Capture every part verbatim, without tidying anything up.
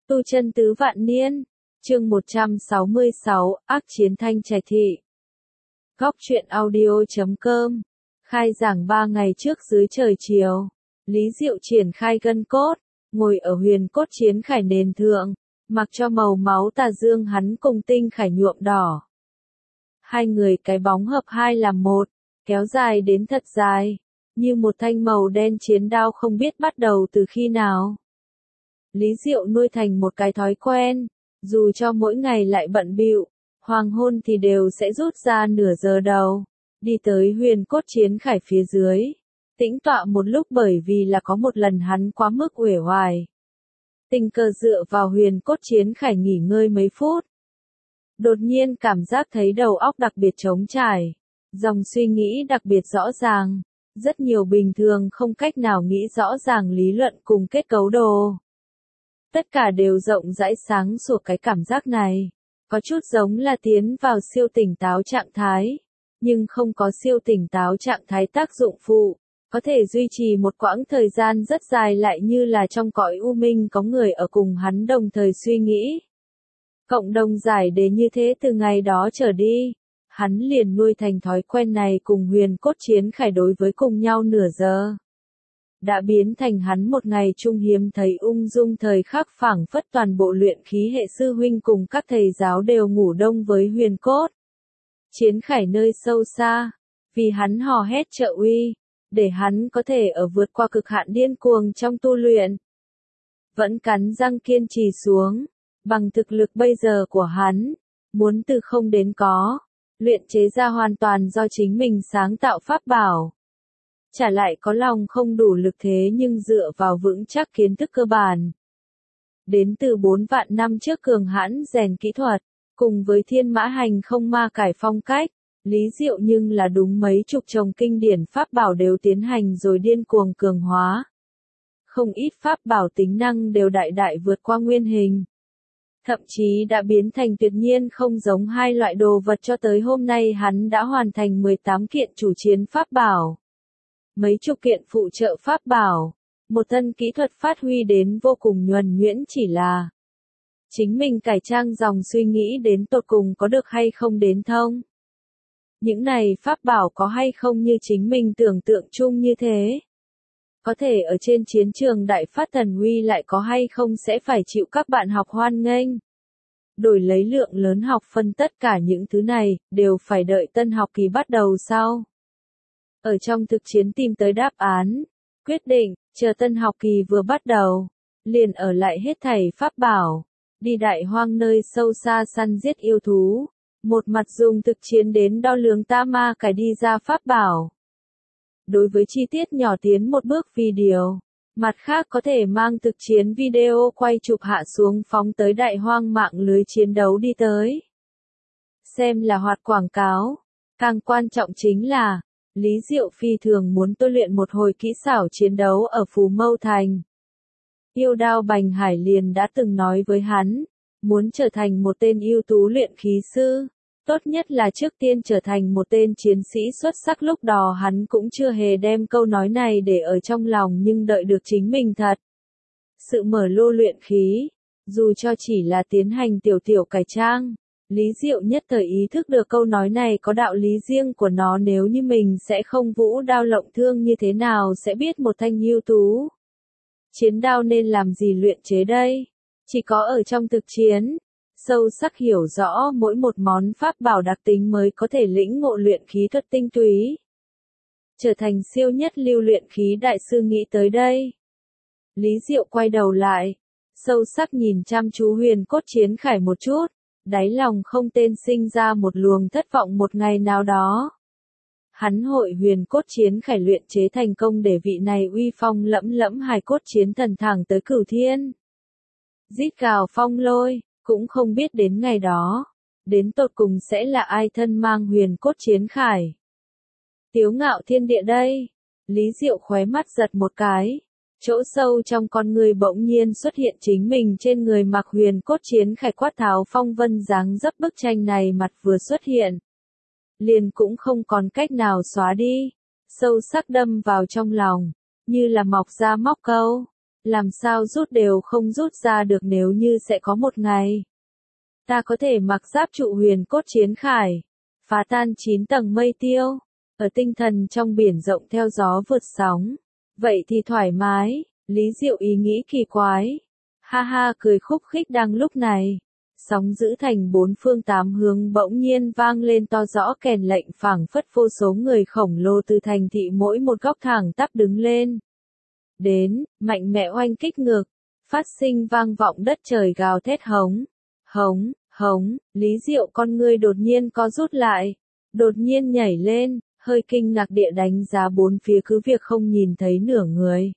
Tu chân tứ vạn niên, chương một trăm sáu mươi sáu, ác chiến thanh trạch thị. Góc truyện audio chấm com, khai giảng ba ngày trước dưới trời chiều, Lý Diệu triển khai gân cốt, ngồi ở huyền cốt chiến khải nền thượng, mặc cho màu máu tà dương hắn cùng tinh khải nhuộm đỏ. Hai người cái bóng hợp hai làm một, kéo dài đến thật dài, như một thanh màu đen chiến đao không biết bắt đầu từ khi nào. Lý Diệu nuôi thành một cái thói quen, dù cho mỗi ngày lại bận bịu, hoàng hôn thì đều sẽ rút ra nửa giờ đầu, đi tới huyền cốt chiến khải phía dưới, tĩnh tọa một lúc bởi vì là có một lần hắn quá mức uể oải. Tình cờ dựa vào huyền cốt chiến khải nghỉ ngơi mấy phút. Đột nhiên cảm giác thấy đầu óc đặc biệt trống trải, dòng suy nghĩ đặc biệt rõ ràng, rất nhiều bình thường không cách nào nghĩ rõ ràng lý luận cùng kết cấu đồ. Tất cả đều rộng rãi sáng sủa cái cảm giác này, có chút giống là tiến vào siêu tỉnh táo trạng thái, nhưng không có siêu tỉnh táo trạng thái tác dụng phụ, có thể duy trì một quãng thời gian rất dài lại như là trong cõi u minh có người ở cùng hắn đồng thời suy nghĩ. Cộng đồng giải đề như thế từ ngày đó trở đi, hắn liền nuôi thành thói quen này cùng huyền cốt chiến khải đối với cùng nhau nửa giờ. Đã biến thành hắn một ngày trung hiếm thấy ung dung thời khắc phảng phất toàn bộ luyện khí hệ sư huynh cùng các thầy giáo đều ngủ đông với huyền cốt. Chiến khải nơi sâu xa, vì hắn hò hét trợ uy, để hắn có thể ở vượt qua cực hạn điên cuồng trong tu luyện. Vẫn cắn răng kiên trì xuống, bằng thực lực bây giờ của hắn, muốn từ không đến có, luyện chế ra hoàn toàn do chính mình sáng tạo pháp bảo. Trả lại có lòng không đủ lực thế nhưng dựa vào vững chắc kiến thức cơ bản. Đến từ bốn vạn năm trước cường hãn rèn kỹ thuật, cùng với thiên mã hành không ma cải phong cách, Lý Diệu nhưng là đúng mấy chục chồng kinh điển pháp bảo đều tiến hành rồi điên cuồng cường hóa. Không ít pháp bảo tính năng đều đại đại vượt qua nguyên hình. Thậm chí đã biến thành tuyệt nhiên không giống hai loại đồ vật cho tới hôm nay hắn đã hoàn thành mười tám kiện chủ chiến pháp bảo. Mấy chục kiện phụ trợ pháp bảo, một thân kỹ thuật phát huy đến vô cùng nhuần nhuyễn chỉ là chính mình cải trang dòng suy nghĩ đến tột cùng có được hay không đến thông. Những này pháp bảo có hay không như chính mình tưởng tượng chung như thế. Có thể ở trên chiến trường đại phát thần uy lại có hay không sẽ phải chịu các bạn học hoan nghênh. Đổi lấy lượng lớn học phân tất cả những thứ này, đều phải đợi tân học kỳ bắt đầu sau. Ở trong thực chiến tìm tới đáp án, quyết định, chờ tân học kỳ vừa bắt đầu, liền ở lại hết thảy pháp bảo, đi đại hoang nơi sâu xa săn giết yêu thú, một mặt dùng thực chiến đến đo lường ta ma cải đi ra pháp bảo. Đối với chi tiết nhỏ tiến một bước video, mặt khác có thể mang thực chiến video quay chụp hạ xuống phóng tới đại hoang mạng lưới chiến đấu đi tới. Xem là hoạt quảng cáo, càng quan trọng chính là Lý Diệu phi thường muốn tôi luyện một hồi kỹ xảo chiến đấu ở Phù Mâu Thành. Yêu Đao Bành Hải liền đã từng nói với hắn, muốn trở thành một tên ưu tú luyện khí sư, tốt nhất là trước tiên trở thành một tên chiến sĩ xuất sắc. Lúc đó hắn cũng chưa hề đem câu nói này để ở trong lòng nhưng đợi được chính mình thật. Sự mở lô luyện khí, dù cho chỉ là tiến hành tiểu tiểu cải trang. Lý Diệu nhất thời ý thức được câu nói này có đạo lý riêng của nó, nếu như mình sẽ không vũ đao lộng thương như thế nào sẽ biết một thanh ưu tú. Chiến đao nên làm gì luyện chế đây? Chỉ có ở trong thực chiến, sâu sắc hiểu rõ mỗi một món pháp bảo đặc tính mới có thể lĩnh ngộ luyện khí thuật tinh túy. Trở thành siêu nhất lưu luyện khí đại sư nghĩ tới đây. Lý Diệu quay đầu lại, sâu sắc nhìn chăm chú huyền cốt chiến khải một chút. Đáy lòng không tên sinh ra một luồng thất vọng một ngày nào đó. Hắn hội huyền cốt chiến khải luyện chế thành công để vị này uy phong lẫm lẫm hài cốt chiến thần thẳng tới cửu thiên. Rít gào phong lôi, cũng không biết đến ngày đó, đến tột cùng sẽ là ai thân mang huyền cốt chiến khải. Tiếu ngạo thiên địa đây, Lý Diệu khóe mắt giật một cái. Chỗ sâu trong con người bỗng nhiên xuất hiện chính mình trên người mặc huyền cốt chiến khải quát tháo phong vân dáng dấp. Bức tranh này mặt vừa xuất hiện, liền cũng không còn cách nào xóa đi, sâu sắc đâm vào trong lòng, như là mọc ra móc câu. làm sao rút đều không rút ra được nếu như sẽ có một ngày. Ta có thể mặc giáp trụ huyền cốt chiến khải, phá tan chín tầng mây tiêu, ở tinh thần trong biển rộng theo gió vượt sóng. Vậy thì thoải mái, Lý Diệu ý nghĩ kỳ quái. Ha ha cười khúc khích đang lúc này. Sóng dữ thành bốn phương tám hướng bỗng nhiên vang lên to rõ kèn lệnh phảng phất vô số người khổng lồ từ thành thị mỗi một góc thẳng tắp đứng lên. Đến, mạnh mẽ oanh kích ngược, phát sinh vang vọng đất trời gào thét hống, hống, hống, Lý Diệu con ngươi đột nhiên co rút lại, đột nhiên nhảy lên, hơi kinh ngạc địa đánh giá bốn phía cứ việc không nhìn thấy nửa người.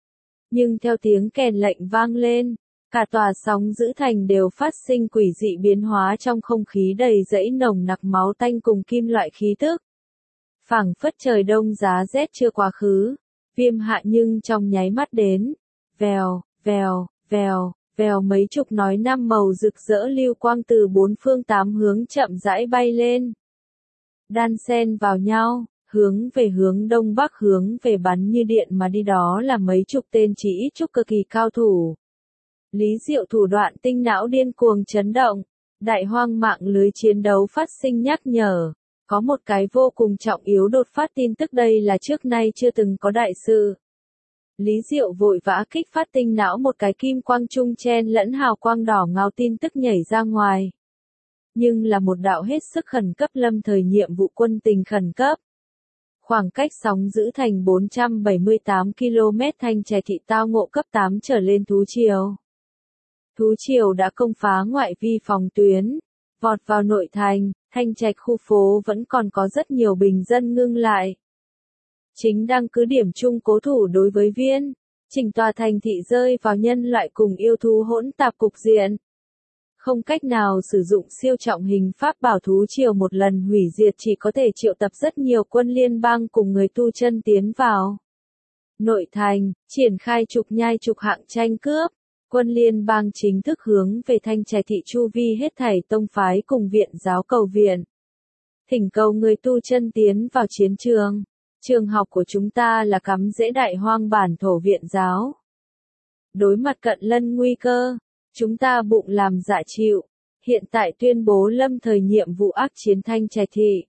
Nhưng theo tiếng kèn lệnh vang lên, cả tòa sóng dữ thành đều phát sinh quỷ dị biến hóa trong không khí đầy rẫy nồng nặc máu tanh cùng kim loại khí tức. Phảng phất trời đông giá rét chưa quá khứ, viêm hạ nhưng trong nháy mắt đến, vèo, vèo, vèo, vèo mấy chục nói năm màu rực rỡ lưu quang từ bốn phương tám hướng chậm rãi bay lên. Đan xen vào nhau, hướng về hướng đông bắc hướng về bắn như điện mà đi đó là mấy chục tên chỉ ít chút cực kỳ cao thủ. Lý Diệu thủ đoạn tinh não điên cuồng chấn động, đại hoang mạng lưới chiến đấu phát sinh nhắc nhở, có một cái vô cùng trọng yếu đột phát tin tức đây là trước nay chưa từng có đại sự. Lý Diệu vội vã kích phát tinh não một cái kim quang trung chen lẫn hào quang đỏ ngao tin tức nhảy ra ngoài. Nhưng là một đạo hết sức khẩn cấp lâm thời nhiệm vụ quân tình khẩn cấp. Khoảng cách sóng dữ thành bốn trăm bảy mươi tám ki lô mét Thanh Trì thị tao ngộ cấp tám trở lên thú triều. Thú triều đã công phá ngoại vi phòng tuyến, vọt vào nội thành, Thanh Trạch khu phố vẫn còn có rất nhiều bình dân ngưng lại. Chính đang cứ điểm chung cố thủ đối với viên, chỉnh tòa thành thị rơi vào nhân loại cùng yêu thú hỗn tạp cục diện. Không cách nào sử dụng siêu trọng hình pháp bảo thú triều một lần hủy diệt chỉ có thể triệu tập rất nhiều quân liên bang cùng người tu chân tiến vào. Nội thành, triển khai trục nhai trục hạng tranh cướp. Quân liên bang chính thức hướng về Thanh Trì thị chu vi hết thảy tông phái cùng viện giáo cầu viện. Thỉnh cầu người tu chân tiến vào chiến trường. Trường học của chúng ta là cắm rễ đại hoang bản thổ viện giáo. Đối mặt cận lân nguy cơ, chúng ta bụng làm dạ chịu. Hiện tại tuyên bố lâm thời nhiệm vụ ác chiến Thanh Trì thị.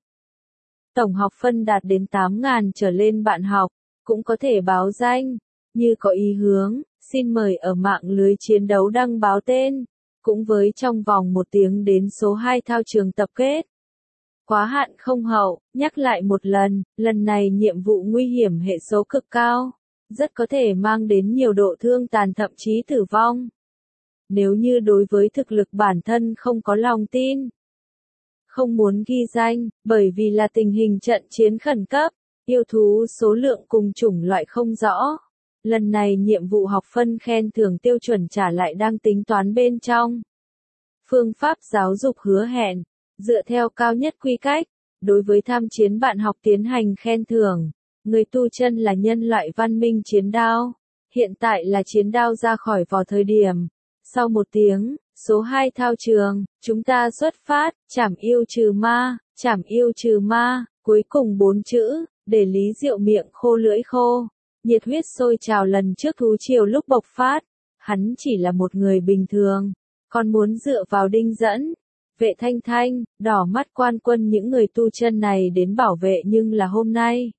Tổng học phân đạt đến tám nghìn trở lên bạn học, cũng có thể báo danh, như có ý hướng. Xin mời ở mạng lưới chiến đấu đăng báo tên, cũng với trong vòng một tiếng đến số hai thao trường tập kết. Quá hạn không hậu, nhắc lại một lần, lần này nhiệm vụ nguy hiểm hệ số cực cao, rất có thể mang đến nhiều độ thương tàn thậm chí tử vong. Nếu như đối với thực lực bản thân không có lòng tin, không muốn ghi danh, bởi vì là tình hình trận chiến khẩn cấp, yêu thú số lượng cùng chủng loại không rõ. Lần này nhiệm vụ học phân khen thưởng tiêu chuẩn trả lại đang tính toán bên trong. Phương pháp giáo dục hứa hẹn, dựa theo cao nhất quy cách, đối với tham chiến bạn học tiến hành khen thưởng. Người tu chân là nhân loại văn minh chiến đao. Hiện tại là chiến đao ra khỏi vỏ thời điểm. Sau một tiếng, số hai thao trường, chúng ta xuất phát, chảm yêu trừ ma, chảm yêu trừ ma, cuối cùng bốn chữ, để Lý Diệu miệng khô lưỡi khô. Nhiệt huyết sôi trào lần trước thú triều lúc bộc phát, hắn chỉ là một người bình thường, còn muốn dựa vào đinh dẫn, vệ thanh thanh, đỏ mắt quan quân những người tu chân này đến bảo vệ nhưng là hôm nay.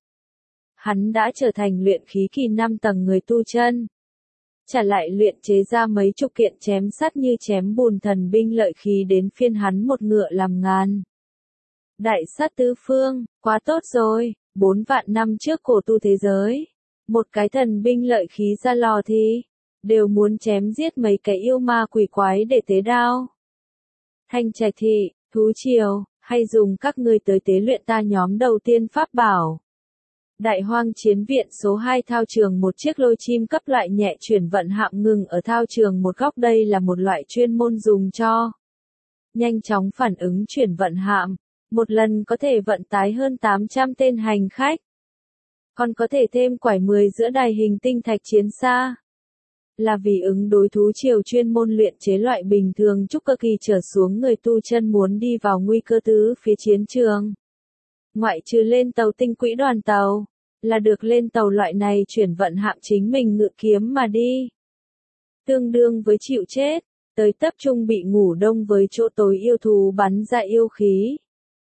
Hắn đã trở thành luyện khí kỳ năm tầng người tu chân. Trả lại luyện chế ra mấy chục kiện chém sắt như chém bùn thần binh lợi khí đến phiên hắn một ngựa làm ngàn. Đại sát tứ phương, quá tốt rồi, bốn vạn năm trước cổ tu thế giới. Một cái thần binh lợi khí ra lò thì, đều muốn chém giết mấy cái yêu ma quỷ quái để tế đao. Thanh Trì thị, thú triều, hay dùng các ngươi tới tế luyện ta nhóm đầu tiên pháp bảo. Đại hoang chiến viện số hai thao trường một chiếc lôi chim cấp loại nhẹ chuyển vận hạm ngừng ở thao trường một góc đây là một loại chuyên môn dùng cho. Nhanh chóng phản ứng chuyển vận hạm, một lần có thể vận tải hơn tám trăm tên hành khách. Còn có thể thêm quải mười giữa đài hình tinh thạch chiến xa. Là vì ứng đối thú triều chuyên môn luyện chế loại bình thường trúc cơ kỳ trở xuống người tu chân muốn đi vào nguy cơ tứ phía chiến trường. Ngoại trừ lên tàu tinh quỹ đoàn tàu, là được lên tàu loại này chuyển vận hạm chính mình ngự kiếm mà đi. tương đương với chịu chết, tới tập trung bị ngủ đông với chỗ tối yêu thú bắn ra yêu khí.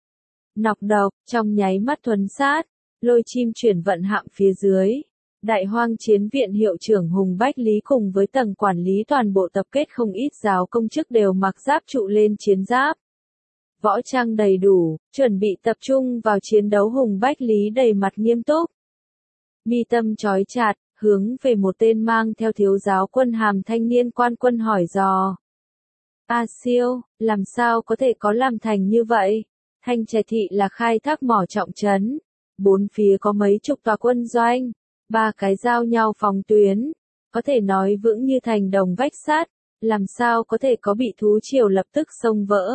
Nọc độc, trong nháy mắt thuần sát, lôi chim chuyển vận hạm phía dưới. Đại hoang chiến viện hiệu trưởng Hùng Bách Lý cùng với tầng quản lý toàn bộ tập kết không ít giáo công chức đều mặc giáp trụ lên chiến giáp. Võ trang đầy đủ, chuẩn bị tập trung vào chiến đấu. Hùng Bách Lý đầy mặt nghiêm túc. Mi tâm trói chặt, hướng về một tên mang theo thiếu giáo quân hàm thanh niên quan quân hỏi dò. A Siêu, làm sao có thể có làm thành như vậy? Thanh Trạch Thị là khai thác mỏ trọng trấn. Bốn phía có mấy chục tòa quân doanh. Ba cái giao nhau phòng tuyến. Có thể nói vững như thành đồng vách sắt. Làm sao có thể có bị thú triều lập tức xông vỡ?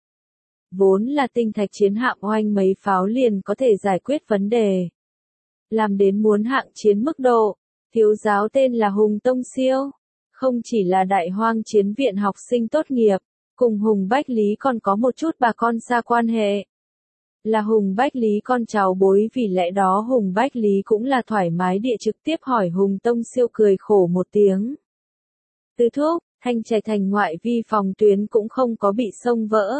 Vốn là tinh thạch chiến hạm oanh mấy pháo liền có thể giải quyết vấn đề. Làm đến muốn hạng chiến mức độ. Thiếu giáo tên là Hùng Tông Siêu. Không chỉ là đại hoang chiến viện học sinh tốt nghiệp. Cùng Hùng Bách Lý còn có một chút bà con xa quan hệ. Là Hùng Bách Lý con cháu bối, vì lẽ đó Hùng Bách Lý cũng là thoải mái địa trực tiếp hỏi. Hùng Tông Siêu cười khổ một tiếng. Tứ thúc, Thanh Trạch thành ngoại vi phòng tuyến cũng không có bị xông vỡ.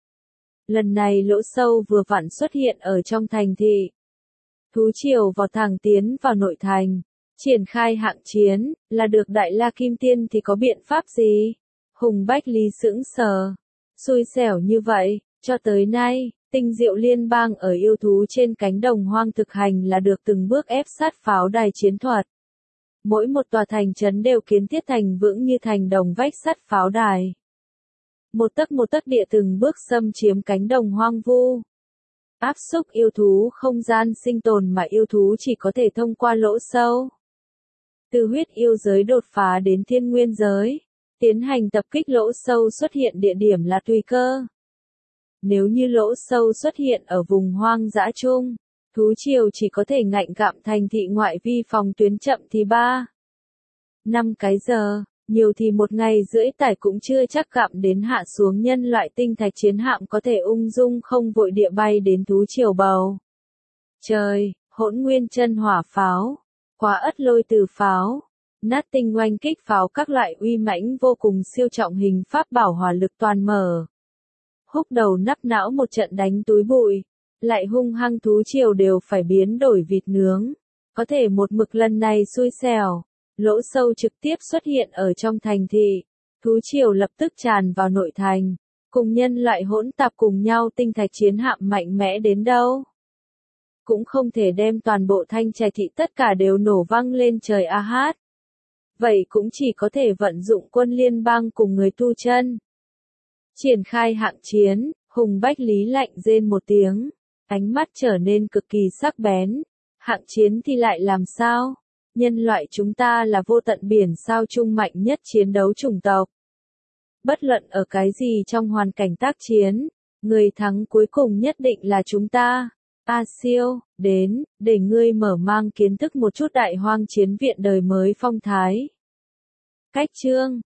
Lần này lỗ sâu vừa vặn xuất hiện ở trong thành thị. Thú triều vào thẳng tiến vào nội thành. Triển khai hạng chiến, là được Đại La Kim Tiên thì có biện pháp gì? Hùng Bách Lý sững sờ. Xui xẻo như vậy, cho tới nay, Tinh Diệu Liên bang ở yêu thú trên cánh đồng hoang thực hành là được từng bước ép sát pháo đài chiến thuật. Mỗi một tòa thành trấn đều kiến thiết thành vững như thành đồng vách sắt pháo đài. Một tấc một tấc địa từng bước xâm chiếm cánh đồng hoang vu. Áp xúc yêu thú không gian sinh tồn mà yêu thú chỉ có thể thông qua lỗ sâu. Từ huyết yêu giới đột phá đến thiên nguyên giới. Tiến hành tập kích lỗ sâu xuất hiện địa điểm là tùy cơ. Nếu như lỗ sâu xuất hiện ở vùng hoang dã chung, thú triều chỉ có thể ngạnh gặm thành thị ngoại vi phòng tuyến, chậm thì ba. Năm cái giờ, nhiều thì một ngày rưỡi tải cũng chưa chắc gặm đến. Hạ xuống nhân loại tinh thạch chiến hạm có thể ung dung không vội địa bay đến thú triều bầu trời. Hỗn nguyên chân hỏa pháo, quá ất lôi từ pháo, nát tinh oanh kích pháo, các loại uy mãnh vô cùng siêu trọng hình pháp bảo hỏa lực toàn mở. Húc đầu nắp não một trận đánh túi bụi, lại hung hăng thú triều đều phải biến đổi vịt nướng. Có thể một mực lần này xui xẻo, lỗ sâu trực tiếp xuất hiện ở trong thành thị. Thú triều lập tức tràn vào nội thành, cùng nhân loại hỗn tạp cùng nhau. Tinh thạch chiến hạm mạnh mẽ đến đâu cũng không thể đem toàn bộ Thanh Trạch thị tất cả đều nổ văng lên trời a hát. Vậy cũng chỉ có thể vận dụng quân liên bang cùng người tu chân. Triển khai hạng chiến, Hùng Bách Lý lạnh rên một tiếng, ánh mắt trở nên cực kỳ sắc bén. Hạng chiến thì lại làm sao? Nhân loại chúng ta là vô tận biển sao trung mạnh nhất chiến đấu chủng tộc. Bất luận ở cái gì trong hoàn cảnh tác chiến, người thắng cuối cùng nhất định là chúng ta. A Siêu, đến, để ngươi mở mang kiến thức một chút đại hoang chiến viện đời mới phong thái. Cách chương